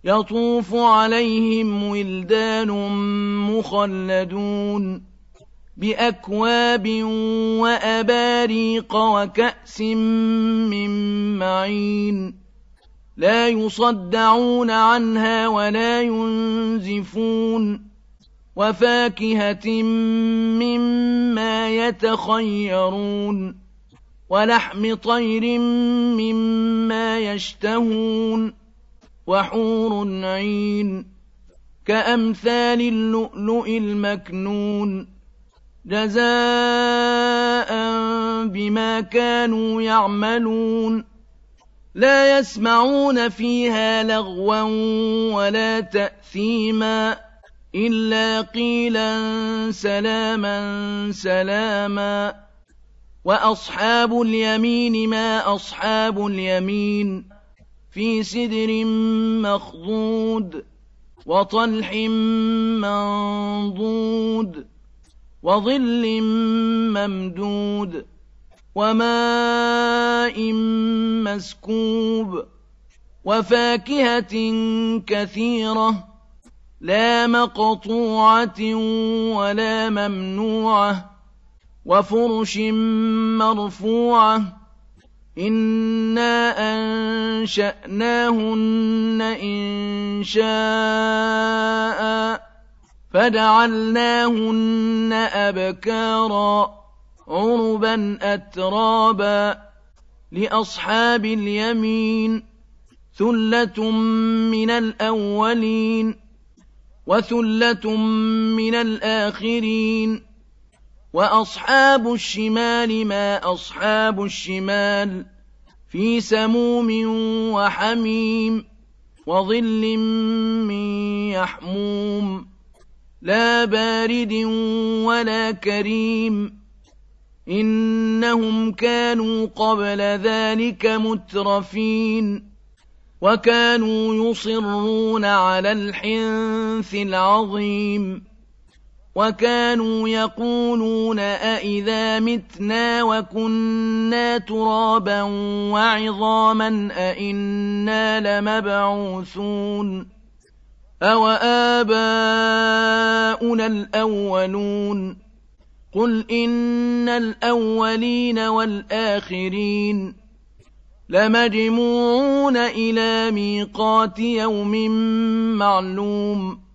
يطوف عليهم ولدان مخلدون بأكواب وأباريق وكأس من معين لا يصدعون عنها ولا ينزفون وفاكهة مما يتخيرون ولحم طير مما يشتهون وحور عين كأمثال اللؤلؤ المكنون جزاء بما كانوا يعملون لا يسمعون فيها لغوا ولا تأثيما إلا قيلا سلاما سلاما وأصحاب اليمين ما أصحاب اليمين في سدر مخضود وطلح منضود وظل ممدود وماء مسكوب وفاكهة كثيرة لا مقطوعة ولا ممنوعة وفرش مرفوعة إنا أنشأناهن إنشاء فجعلناهن أبكارا عربا أترابا لأصحاب اليمين ثلة من الأولين وثلة من الآخرين وأصحاب الشمال ما أصحاب الشمال في سموم وحميم وظل من يحموم لا بارد ولا كريم إنهم كانوا قبل ذلك مترفين وكانوا يصرون على الحنث العظيم وكانوا يقولون أئذا متنا وكنا ترابا وعظاما أئنا لمبعوثون أوآباؤنا الأولون قل إن الأولين والآخرين لمجموعون إلى ميقات يوم معلوم